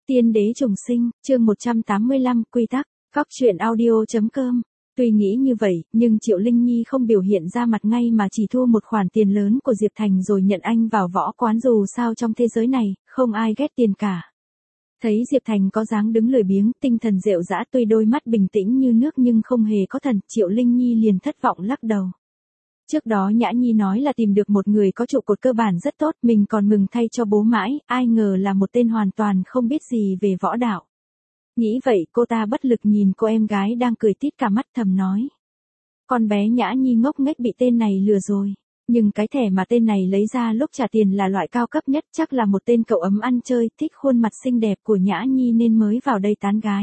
Tiên đế trùng sinh, chương 185, quy tắc, Cóc truyện audio.com. Tuy nghĩ như vậy, nhưng Triệu Linh Nhi không biểu hiện ra mặt ngay mà chỉ thu một khoản tiền lớn của Diệp Thành rồi nhận anh vào võ quán, dù sao trong thế giới này, không ai ghét tiền cả. Thấy Diệp Thành có dáng đứng lười biếng, tinh thần rệu rã, tuy đôi mắt bình tĩnh như nước nhưng không hề có thần, Triệu Linh Nhi liền thất vọng lắc đầu. Trước đó Nhã Nhi nói là tìm được một người có trụ cột cơ bản rất tốt, mình còn mừng thay cho bố mãi, ai ngờ là một tên hoàn toàn không biết gì về võ đạo. Nghĩ vậy cô ta bất lực nhìn cô em gái đang cười tít cả mắt, thầm nói. Con bé Nhã Nhi ngốc nghếch bị tên này lừa rồi. Nhưng cái thẻ mà tên này lấy ra lúc trả tiền là loại cao cấp nhất, chắc là một tên cậu ấm ăn chơi, thích khuôn mặt xinh đẹp của Nhã Nhi nên mới vào đây tán gái.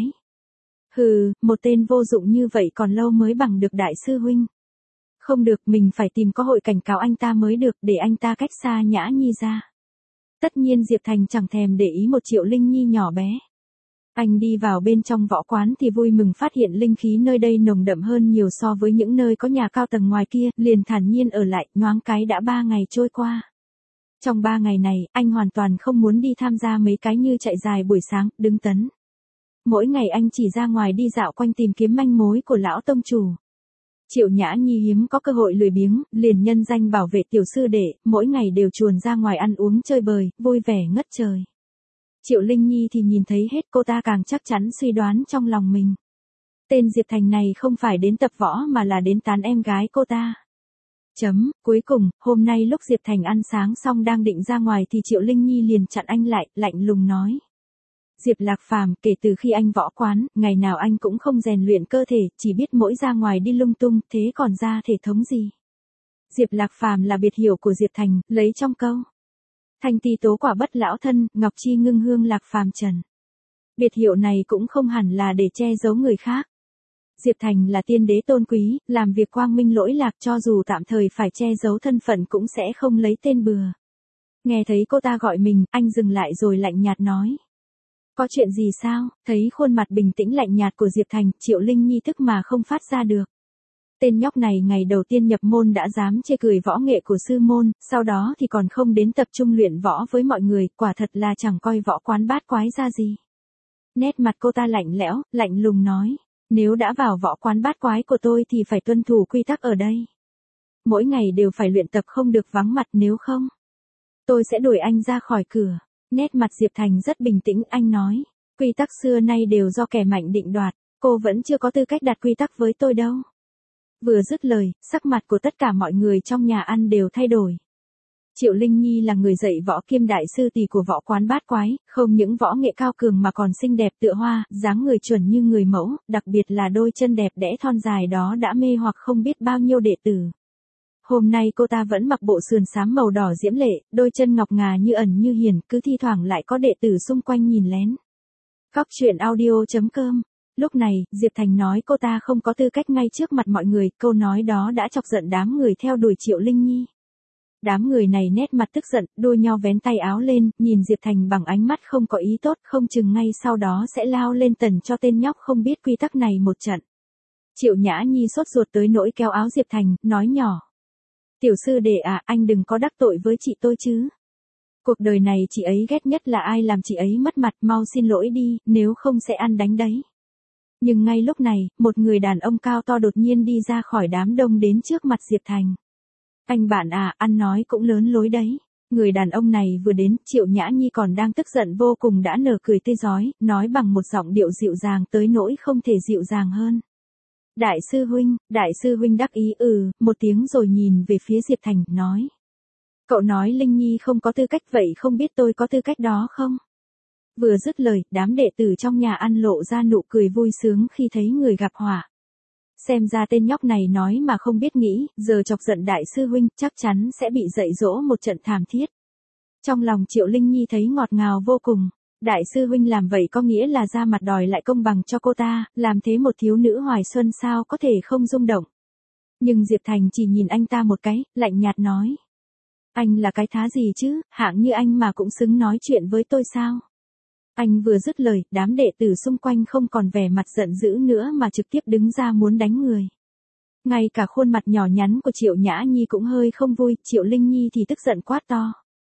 Hừ, một tên vô dụng như vậy còn lâu mới bằng được đại sư huynh. Không được, mình phải tìm cơ hội cảnh cáo anh ta mới được, để anh ta cách xa Nhã Nhi ra. Tất nhiên Diệp Thành chẳng thèm để ý một Triệu Linh Nhi nhỏ bé. Anh đi vào bên trong võ quán thì vui mừng phát hiện linh khí nơi đây nồng đậm hơn nhiều so với những nơi có nhà cao tầng ngoài kia, liền thản nhiên ở lại, nhoáng cái đã 3 ngày trôi qua. Trong 3 ngày này, anh hoàn toàn không muốn đi tham gia mấy cái như chạy dài buổi sáng, đứng tấn. Mỗi ngày anh chỉ ra ngoài đi dạo quanh tìm kiếm manh mối của lão tông chủ. Triệu Nhã Nhi hiếm có cơ hội lười biếng, liền nhân danh bảo vệ tiểu sư đệ, mỗi ngày đều chuồn ra ngoài ăn uống chơi bời, vui vẻ ngất trời. Triệu Linh Nhi thì nhìn thấy hết, cô ta càng chắc chắn suy đoán trong lòng mình. Tên Diệp Thành này không phải đến tập võ mà là đến tán em gái cô ta. Cuối cùng, hôm nay lúc Diệp Thành ăn sáng xong đang định ra ngoài thì Triệu Linh Nhi liền chặn anh lại, lạnh lùng nói. Diệp Lạc Phàm, kể từ khi anh võ quán, ngày nào anh cũng không rèn luyện cơ thể, chỉ biết mỗi ra ngoài đi lung tung, thế còn ra thể thống gì? Diệp Lạc Phàm là biệt hiệu của Diệp Thành, lấy trong câu. Thanh ti tố quả bất lão thân, ngọc chi ngưng hương lạc phàm trần. Biệt hiệu này cũng không hẳn là để che giấu người khác. Diệp Thành là tiên đế tôn quý, làm việc quang minh lỗi lạc, cho dù tạm thời phải che giấu thân phận cũng sẽ không lấy tên bừa. Nghe thấy cô ta gọi mình, anh dừng lại rồi lạnh nhạt nói. Có chuyện gì sao? Thấy khuôn mặt bình tĩnh lạnh nhạt của Diệp Thành, Triệu Linh Nhi thức mà không phát ra được. Tên nhóc này ngày đầu tiên nhập môn đã dám chê cười võ nghệ của sư môn, sau đó thì còn không đến tập trung luyện võ với mọi người, quả thật là chẳng coi võ quán bát quái ra gì. Nét mặt cô ta lạnh lẽo, lạnh lùng nói, nếu đã vào võ quán bát quái của tôi thì phải tuân thủ quy tắc ở đây. Mỗi ngày đều phải luyện tập, không được vắng mặt, nếu không tôi sẽ đuổi anh ra khỏi cửa. Nét mặt Diệp Thành rất bình tĩnh, anh nói, quy tắc xưa nay đều do kẻ mạnh định đoạt, cô vẫn chưa có tư cách đặt quy tắc với tôi đâu. Vừa dứt lời, sắc mặt của tất cả mọi người trong nhà ăn đều thay đổi. Triệu Linh Nhi là người dạy võ kiêm đại sư tỷ của võ quán bát quái, không những võ nghệ cao cường mà còn xinh đẹp tựa hoa, dáng người chuẩn như người mẫu, đặc biệt là đôi chân đẹp đẽ thon dài đó đã mê hoặc không biết bao nhiêu đệ tử. Hôm nay cô ta vẫn mặc bộ sườn xám màu đỏ diễm lệ, đôi chân ngọc ngà như ẩn như hiển, cứ thi thoảng lại có đệ tử xung quanh nhìn lén. Cóc truyện audio.com. Lúc này, Diệp Thành nói cô ta không có tư cách ngay trước mặt mọi người, câu nói đó đã chọc giận đám người theo đuổi Triệu Linh Nhi. Đám người này nét mặt tức giận, đua nhau vén tay áo lên, nhìn Diệp Thành bằng ánh mắt không có ý tốt, không chừng ngay sau đó sẽ lao lên tần cho tên nhóc không biết quy tắc này một trận. Triệu Nhã Nhi sốt ruột tới nỗi kéo áo Diệp Thành, nói nhỏ. Tiểu sư đệ à, anh đừng có đắc tội với chị tôi chứ. Cuộc đời này chị ấy ghét nhất là ai làm chị ấy mất mặt, mau xin lỗi đi, nếu không sẽ ăn đánh đấy. Nhưng ngay lúc này, một người đàn ông cao to đột nhiên đi ra khỏi đám đông đến trước mặt Diệp Thành. Anh bạn à, ăn nói cũng lớn lối đấy. Người đàn ông này vừa đến, Triệu Nhã Nhi còn đang tức giận vô cùng đã nở cười tươi rói, nói bằng một giọng điệu dịu dàng tới nỗi không thể dịu dàng hơn. Đại sư huynh đắc ý một tiếng rồi nhìn về phía Diệp Thành, nói. Cậu nói Linh Nhi không có tư cách, vậy không biết tôi có tư cách đó không? Vừa dứt lời, đám đệ tử trong nhà ăn lộ ra nụ cười vui sướng khi thấy người gặp họa. Xem ra tên nhóc này nói mà không biết nghĩ, giờ chọc giận đại sư huynh, chắc chắn sẽ bị dạy dỗ một trận thảm thiết. Trong lòng Triệu Linh Nhi thấy ngọt ngào vô cùng. Đại sư huynh làm vậy có nghĩa là ra mặt đòi lại công bằng cho cô ta, làm thế một thiếu nữ hoài xuân sao có thể không rung động. Nhưng Diệp Thành chỉ nhìn anh ta một cái, lạnh nhạt nói. Anh là cái thá gì chứ, hạng như anh mà cũng xứng nói chuyện với tôi sao? Anh vừa dứt lời, đám đệ tử xung quanh không còn vẻ mặt giận dữ nữa mà trực tiếp đứng ra muốn đánh người. Ngay cả khuôn mặt nhỏ nhắn của Triệu Nhã Nhi cũng hơi không vui, Triệu Linh Nhi thì tức giận quát to.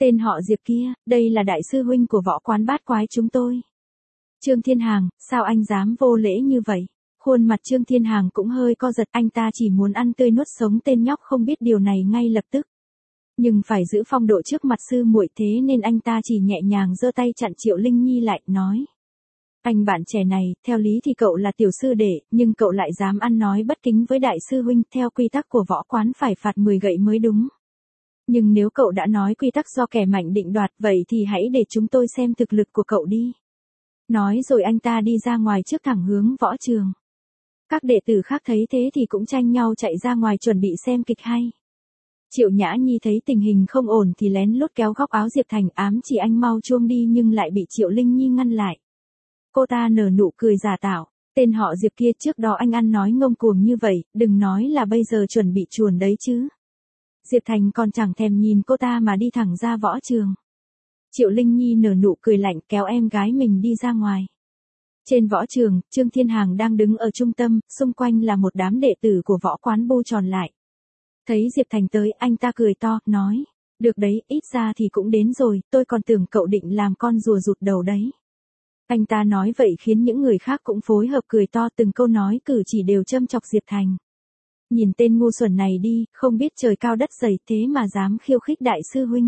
Tên họ Diệp kia, đây là đại sư huynh của võ quán bát quái chúng tôi. Trương Thiên Hàng, sao anh dám vô lễ như vậy? Khuôn mặt Trương Thiên Hàng cũng hơi co giật, anh ta chỉ muốn ăn tươi nuốt sống tên nhóc không biết điều này ngay lập tức. Nhưng phải giữ phong độ trước mặt sư muội, thế nên anh ta chỉ nhẹ nhàng giơ tay chặn Triệu Linh Nhi lại, nói. Anh bạn trẻ này, theo lý thì cậu là tiểu sư đệ, nhưng cậu lại dám ăn nói bất kính với đại sư huynh, theo quy tắc của võ quán phải phạt 10 gậy mới đúng. Nhưng nếu cậu đã nói quy tắc do kẻ mạnh định đoạt, vậy thì hãy để chúng tôi xem thực lực của cậu đi. Nói rồi anh ta đi ra ngoài trước thẳng hướng võ trường. Các đệ tử khác thấy thế thì cũng tranh nhau chạy ra ngoài chuẩn bị xem kịch hay. Triệu Nhã Nhi thấy tình hình không ổn thì lén lút kéo góc áo Diệp Thành, ám chỉ anh mau chuông đi, nhưng lại bị Triệu Linh Nhi ngăn lại. Cô ta nở nụ cười giả tạo, tên họ Diệp kia trước đó anh ăn nói ngông cuồng như vậy, đừng nói là bây giờ chuẩn bị chuồn đấy chứ. Diệp Thành còn chẳng thèm nhìn cô ta mà đi thẳng ra võ trường. Triệu Linh Nhi nở nụ cười lạnh kéo em gái mình đi ra ngoài. Trên võ trường, Trương Thiên Hàng đang đứng ở trung tâm, xung quanh là một đám đệ tử của võ quán bu tròn lại. Thấy Diệp Thành tới, anh ta cười to, nói, được đấy, ít ra thì cũng đến rồi, tôi còn tưởng cậu định làm con rùa rụt đầu đấy. Anh ta nói vậy khiến những người khác cũng phối hợp cười to, từng câu nói cử chỉ đều châm chọc Diệp Thành. Nhìn tên ngu xuẩn này đi, không biết trời cao đất dày thế mà dám khiêu khích đại sư huynh.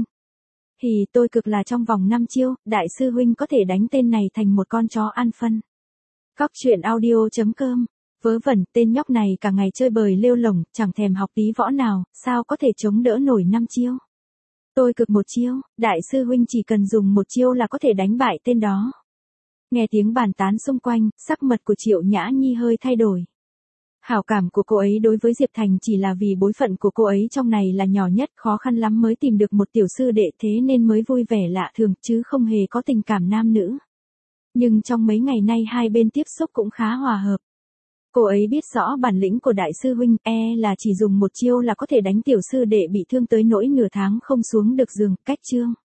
Thì tôi cực là trong vòng 5 chiêu, đại sư huynh có thể đánh tên này thành một con chó ăn phân. Cóc truyện audio.com. Vớ vẩn, tên nhóc này cả ngày chơi bời lêu lổng, chẳng thèm học tí võ nào, sao có thể chống đỡ nổi 5 chiêu. Tôi cực 1 chiêu, đại sư huynh chỉ cần dùng 1 chiêu là có thể đánh bại tên đó. Nghe tiếng bàn tán xung quanh, sắc mặt của Triệu Nhã Nhi hơi thay đổi. Hảo cảm của cô ấy đối với Diệp Thành chỉ là vì bối phận của cô ấy trong này là nhỏ nhất, khó khăn lắm mới tìm được một tiểu sư đệ, thế nên mới vui vẻ lạ thường, chứ không hề có tình cảm nam nữ. Nhưng trong mấy ngày nay hai bên tiếp xúc cũng khá hòa hợp. Cô ấy biết rõ bản lĩnh của đại sư huynh, là chỉ dùng 1 chiêu là có thể đánh tiểu sư đệ bị thương tới nỗi nửa tháng không xuống được giường, cách chương.